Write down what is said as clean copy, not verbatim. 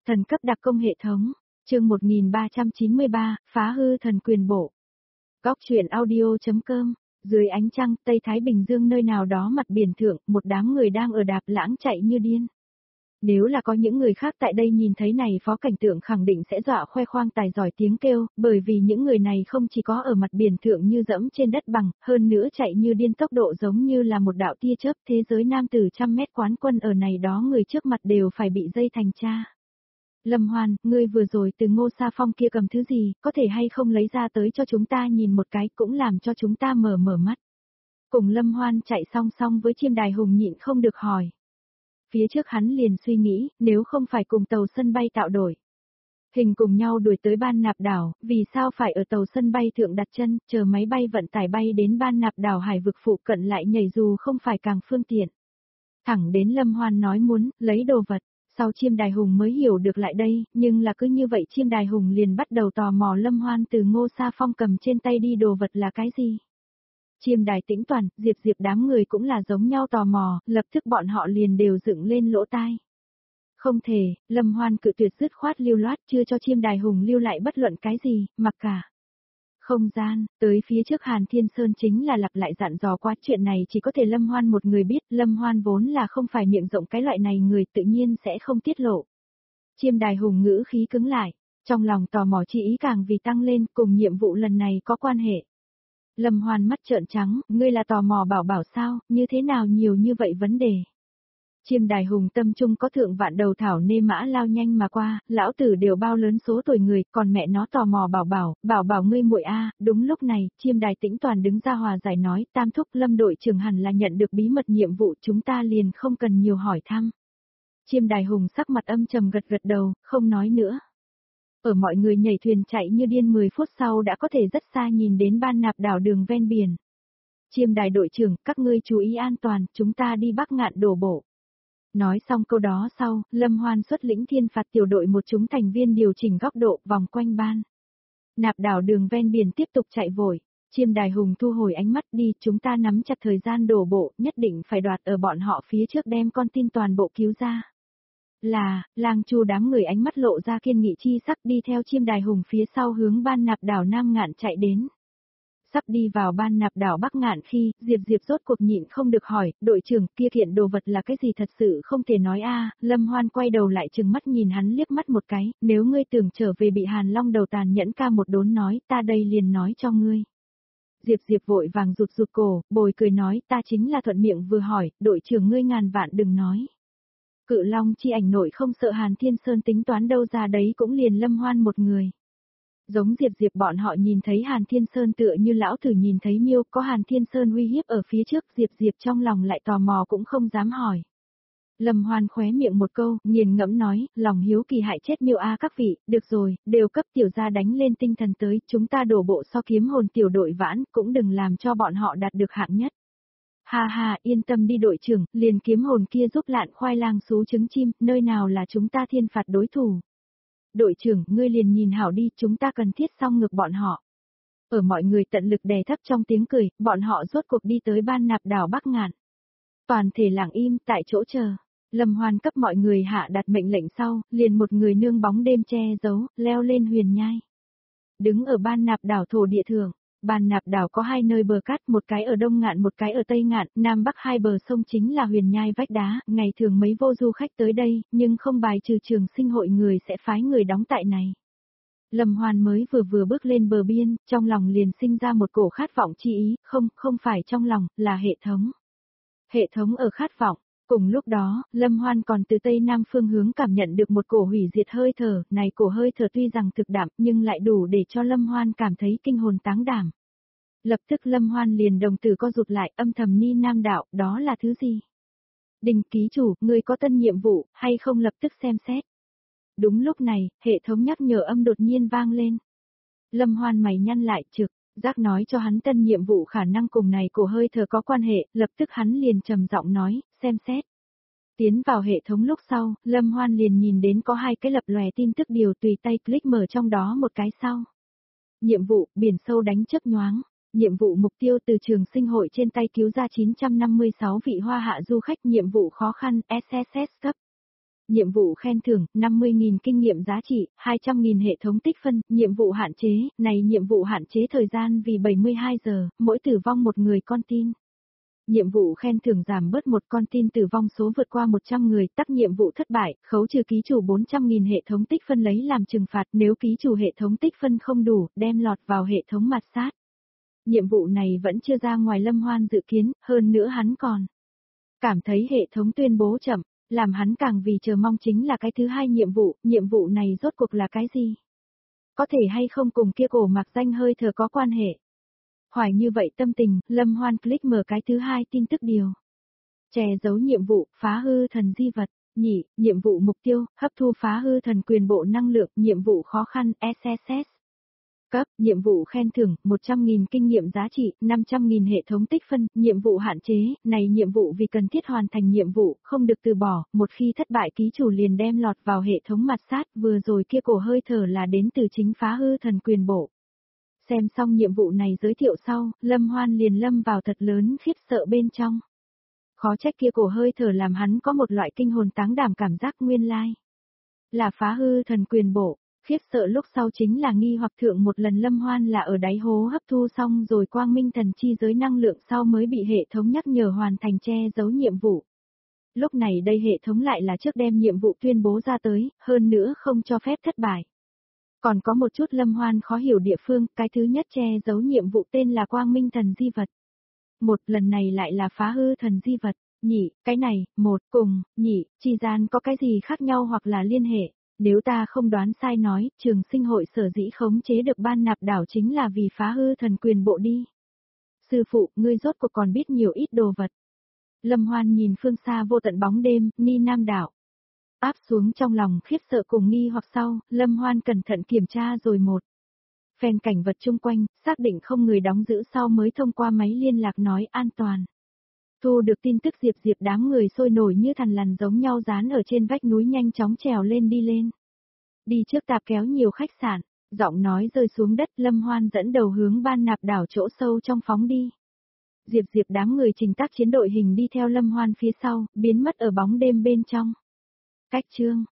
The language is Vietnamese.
Thần cấp đặc công hệ thống, chương 1393, phá hư thần quyền bộ. Góc truyện audio.com, dưới ánh trăng, Tây Thái Bình Dương nơi nào đó mặt biển thượng, một đám người đang ở đạp lãng chạy như điên. Nếu là có những người khác tại đây nhìn thấy này phó cảnh tượng khẳng định sẽ dọa khoe khoang tài giỏi tiếng kêu, bởi vì những người này không chỉ có ở mặt biển thượng như dẫm trên đất bằng, hơn nữa chạy như điên tốc độ giống như là một đạo tia chớp. Thế giới nam tử 100 mét quán quân ở này đó người trước mặt đều phải bị dây thành cha. Lâm Hoan, ngươi vừa rồi từ Ngô Sa Phong kia cầm thứ gì, có thể hay không lấy ra tới cho chúng ta nhìn một cái, cũng làm cho chúng ta mở mắt. Cùng Lâm Hoan chạy song song với Chiêm Đài Hùng nhịn không được hỏi. Phía trước hắn liền suy nghĩ, nếu không phải cùng tàu sân bay tạo đổi hình cùng nhau đuổi tới Ban Nạp đảo, vì sao phải ở tàu sân bay thượng đặt chân, chờ máy bay vận tải bay đến Ban Nạp đảo hải vực phụ cận lại nhảy dù không phải càng phương tiện. Thẳng đến Lâm Hoan nói muốn lấy đồ vật, sau Chiêm Đài Hùng mới hiểu được lại đây, nhưng là cứ như vậy Chiêm Đài Hùng liền bắt đầu tò mò Lâm Hoan từ Ngô Sa Phong cầm trên tay đi đồ vật là cái gì. Chiêm Đài Tĩnh Toàn, Diệp đám người cũng là giống nhau tò mò, lập tức bọn họ liền đều dựng lên lỗ tai. Không thể, Lâm Hoan cự tuyệt dứt khoát lưu loát chưa cho Chiêm Đài Hùng lưu lại bất luận cái gì, mặc cả. Không gian, tới phía trước Hàn Thiên Sơn chính là lặp lại dặn dò qua chuyện này chỉ có thể Lâm Hoan một người biết, Lâm Hoan vốn là không phải miệng rộng cái loại này người tự nhiên sẽ không tiết lộ. Chiêm Đài Hùng ngữ khí cứng lại, trong lòng tò mò chi ý càng vì tăng lên cùng nhiệm vụ lần này có quan hệ. Lâm Hoan mắt trợn trắng, ngươi là tò mò bảo sao, như thế nào nhiều như vậy vấn đề. Chiêm Đài Hùng tâm trung có thượng vạn đầu thảo nê mã lao nhanh mà qua, lão tử đều bao lớn số tuổi người, còn mẹ nó tò mò bảo ngươi muội a. Đúng lúc này, Chiêm Đài Tĩnh Toàn đứng ra hòa giải nói, Tam thúc Lâm đội trưởng hẳn là nhận được bí mật nhiệm vụ, chúng ta liền không cần nhiều hỏi thăm. Chiêm Đài Hùng sắc mặt âm trầm gật đầu, không nói nữa. Ở mọi người nhảy thuyền chạy như điên 10 phút sau đã có thể rất xa nhìn đến Ban Nạp đảo đường ven biển. Chiêm Đài đội trưởng, các ngươi chú ý an toàn, chúng ta đi Bắc Ngạn đổ bộ. Nói xong câu đó sau, Lâm Hoan xuất lĩnh thiên phạt tiểu đội một chúng thành viên điều chỉnh góc độ vòng quanh Ban Nạp đảo đường ven biển tiếp tục chạy vội. Chiêm Đài Hùng thu hồi ánh mắt đi, chúng ta nắm chặt thời gian đổ bộ, nhất định phải đoạt ở bọn họ phía trước đem con tin toàn bộ cứu ra. Lang Chu đám người ánh mắt lộ ra kiên nghị chi sắc đi theo Chiêm Đài Hùng phía sau hướng Ban Nạp đảo Nam Ngạn chạy đến. Sắp đi vào Ban Nạp đảo Bắc Ngạn khi, Diệp rốt cuộc nhịn không được hỏi, đội trưởng kia kiện đồ vật là cái gì thật sự không thể nói a. Lâm Hoan quay đầu lại trừng mắt nhìn hắn liếc mắt một cái, nếu ngươi tưởng trở về bị Hàn Long đầu tàn nhẫn ca một đốn nói, ta đây liền nói cho ngươi. Diệp vội vàng rụt cổ, bồi cười nói, ta chính là thuận miệng vừa hỏi, đội trưởng ngươi ngàn vạn đừng nói. Cự Long chi ảnh nội không sợ Hàn Thiên Sơn tính toán đâu ra đấy cũng liền Lâm Hoan một người. Giống Diệp bọn họ nhìn thấy Hàn Thiên Sơn tựa như lão thử nhìn thấy miêu, có Hàn Thiên Sơn uy hiếp ở phía trước, Diệp trong lòng lại tò mò cũng không dám hỏi. Lâm Hoan khóe miệng một câu, nghiền ngẫm nói, lòng hiếu kỳ hại chết miêu a các vị, được rồi, đều cấp tiểu gia đánh lên tinh thần tới, chúng ta đổ bộ so kiếm hồn tiểu đội vãn, cũng đừng làm cho bọn họ đạt được hạng nhất. Ha, yên tâm đi đội trưởng, liền kiếm hồn kia giúp lạn khoai lang xú trứng chim, nơi nào là chúng ta thiên phạt đối thủ. Đội trưởng, ngươi liền nhìn hảo đi, chúng ta cần thiết xong ngược bọn họ. Ở mọi người tận lực đè thấp trong tiếng cười, bọn họ rốt cuộc đi tới Ban Nạp đảo Bắc Ngạn. Toàn thể lặng im tại chỗ chờ. Lâm Hoan cấp mọi người hạ đặt mệnh lệnh sau, liền một người nương bóng đêm che giấu, leo lên huyền nhai. Đứng ở Ban Nạp đảo thổ địa thượng. Ban Nạp đảo có hai nơi bờ cát, một cái ở Đông Ngạn một cái ở Tây Ngạn, Nam Bắc hai bờ sông chính là huyền nhai vách đá, ngày thường mấy vô du khách tới đây, nhưng không bài trừ trường sinh hội người sẽ phái người đóng tại này. Lâm Hoan mới vừa bước lên bờ biên, trong lòng liền sinh ra một cổ khát vọng chi ý, không phải trong lòng, là hệ thống. Hệ thống ở khát vọng. Cùng lúc đó, Lâm Hoan còn từ Tây Nam phương hướng cảm nhận được một cổ hủy diệt hơi thở, này cổ hơi thở tuy rằng thực đạm nhưng lại đủ để cho Lâm Hoan cảm thấy kinh hồn táng đảm. Lập tức Lâm Hoan liền đồng tử co rụt lại âm thầm ni nam đạo, đó là thứ gì? Đình ký chủ, ngươi có tân nhiệm vụ, hay không lập tức xem xét? Đúng lúc này, hệ thống nhắc nhở âm đột nhiên vang lên. Lâm Hoan mày nhăn lại trực. Giác nói cho hắn tân nhiệm vụ khả năng cùng này của hơi thở có quan hệ, lập tức hắn liền trầm giọng nói, xem xét. Tiến vào hệ thống lúc sau, Lâm Hoan liền nhìn đến có hai cái lập lòe tin tức điều tùy tay click mở trong đó một cái sau. Nhiệm vụ, biển sâu đánh chớp nhoáng. Nhiệm vụ mục tiêu từ trường sinh hội trên tay cứu ra 956 vị hoa hạ du khách, nhiệm vụ khó khăn, SSS cấp. Nhiệm vụ khen thưởng, 50.000 kinh nghiệm giá trị, 200.000 hệ thống tích phân, nhiệm vụ hạn chế, này nhiệm vụ hạn chế thời gian vì 72 giờ, mỗi tử vong một người con tin. Nhiệm vụ khen thưởng giảm bớt một con tin tử vong số vượt qua 100 người, tắc nhiệm vụ thất bại, khấu trừ ký chủ 400.000 hệ thống tích phân lấy làm trừng phạt, nếu ký chủ hệ thống tích phân không đủ, đem lọt vào hệ thống mặt sát. Nhiệm vụ này vẫn chưa ra ngoài Lâm Hoan dự kiến, hơn nữa hắn còn cảm thấy hệ thống tuyên bố chậm, làm hắn càng vì chờ mong chính là cái thứ hai nhiệm vụ này rốt cuộc là cái gì? Có thể hay không cùng kia cổ mặc danh hơi thở có quan hệ? Hoài như vậy tâm tình, Lâm Hoan click mở cái thứ hai tin tức điều. Che giấu nhiệm vụ, phá hư thần di vật. Nhị, nhiệm vụ mục tiêu, hấp thu phá hư thần quyền bộ năng lượng, nhiệm vụ khó khăn, SSS. Cấp, nhiệm vụ khen thưởng, 100.000 kinh nghiệm giá trị, 500.000 hệ thống tích phân, nhiệm vụ hạn chế, này nhiệm vụ vì cần thiết hoàn thành nhiệm vụ, không được từ bỏ, một khi thất bại ký chủ liền đem lọt vào hệ thống mặt sát, vừa rồi kia cổ hơi thở là đến từ chính phá hư thần quyền bộ. Xem xong nhiệm vụ này giới thiệu sau, Lâm Hoan liền lâm vào thật lớn khiếp sợ bên trong. Khó trách kia cổ hơi thở làm hắn có một loại kinh hồn táng đảm cảm giác nguyên lai. Là phá hư thần quyền bộ, khiếp sợ lúc sau chính là nghi hoặc thượng một lần Lâm Hoan là ở đáy hố hấp thu xong rồi quang minh thần chi giới năng lượng sau mới bị hệ thống nhắc nhở hoàn thành che giấu nhiệm vụ. Lúc này đây hệ thống lại là trước đem nhiệm vụ tuyên bố ra tới, hơn nữa không cho phép thất bại. Còn có một chút Lâm Hoan khó hiểu địa phương, cái thứ nhất che giấu nhiệm vụ tên là quang minh thần di vật. Một lần này lại là phá hư thần di vật, nhị, cái này, một, cùng, nhị, chi gian có cái gì khác nhau hoặc là liên hệ. Nếu ta không đoán sai nói, trường sinh hội sở dĩ khống chế được ban nạp đảo chính là vì phá hư thần quyền bộ đi. Sư phụ, ngươi rốt cuộc còn biết nhiều ít đồ vật. Lâm Hoan nhìn phương xa vô tận bóng đêm, Ni Nam đảo. Áp xuống trong lòng khiếp sợ cùng nghi hoặc sau, Lâm Hoan cẩn thận kiểm tra rồi một phen cảnh vật chung quanh, xác định không người đóng giữ sau mới thông qua máy liên lạc nói an toàn. Thu được tin tức Diệp đám người sôi nổi như thằn lằn giống nhau dán ở trên vách núi nhanh chóng trèo lên đi lên. Đi trước tạp kéo nhiều khách sạn, giọng nói rơi xuống đất Lâm Hoan dẫn đầu hướng ban nạp đảo chỗ sâu trong phóng đi. Diệp đám người trình tác chiến đội hình đi theo Lâm Hoan phía sau, biến mất ở bóng đêm bên trong. Cách chương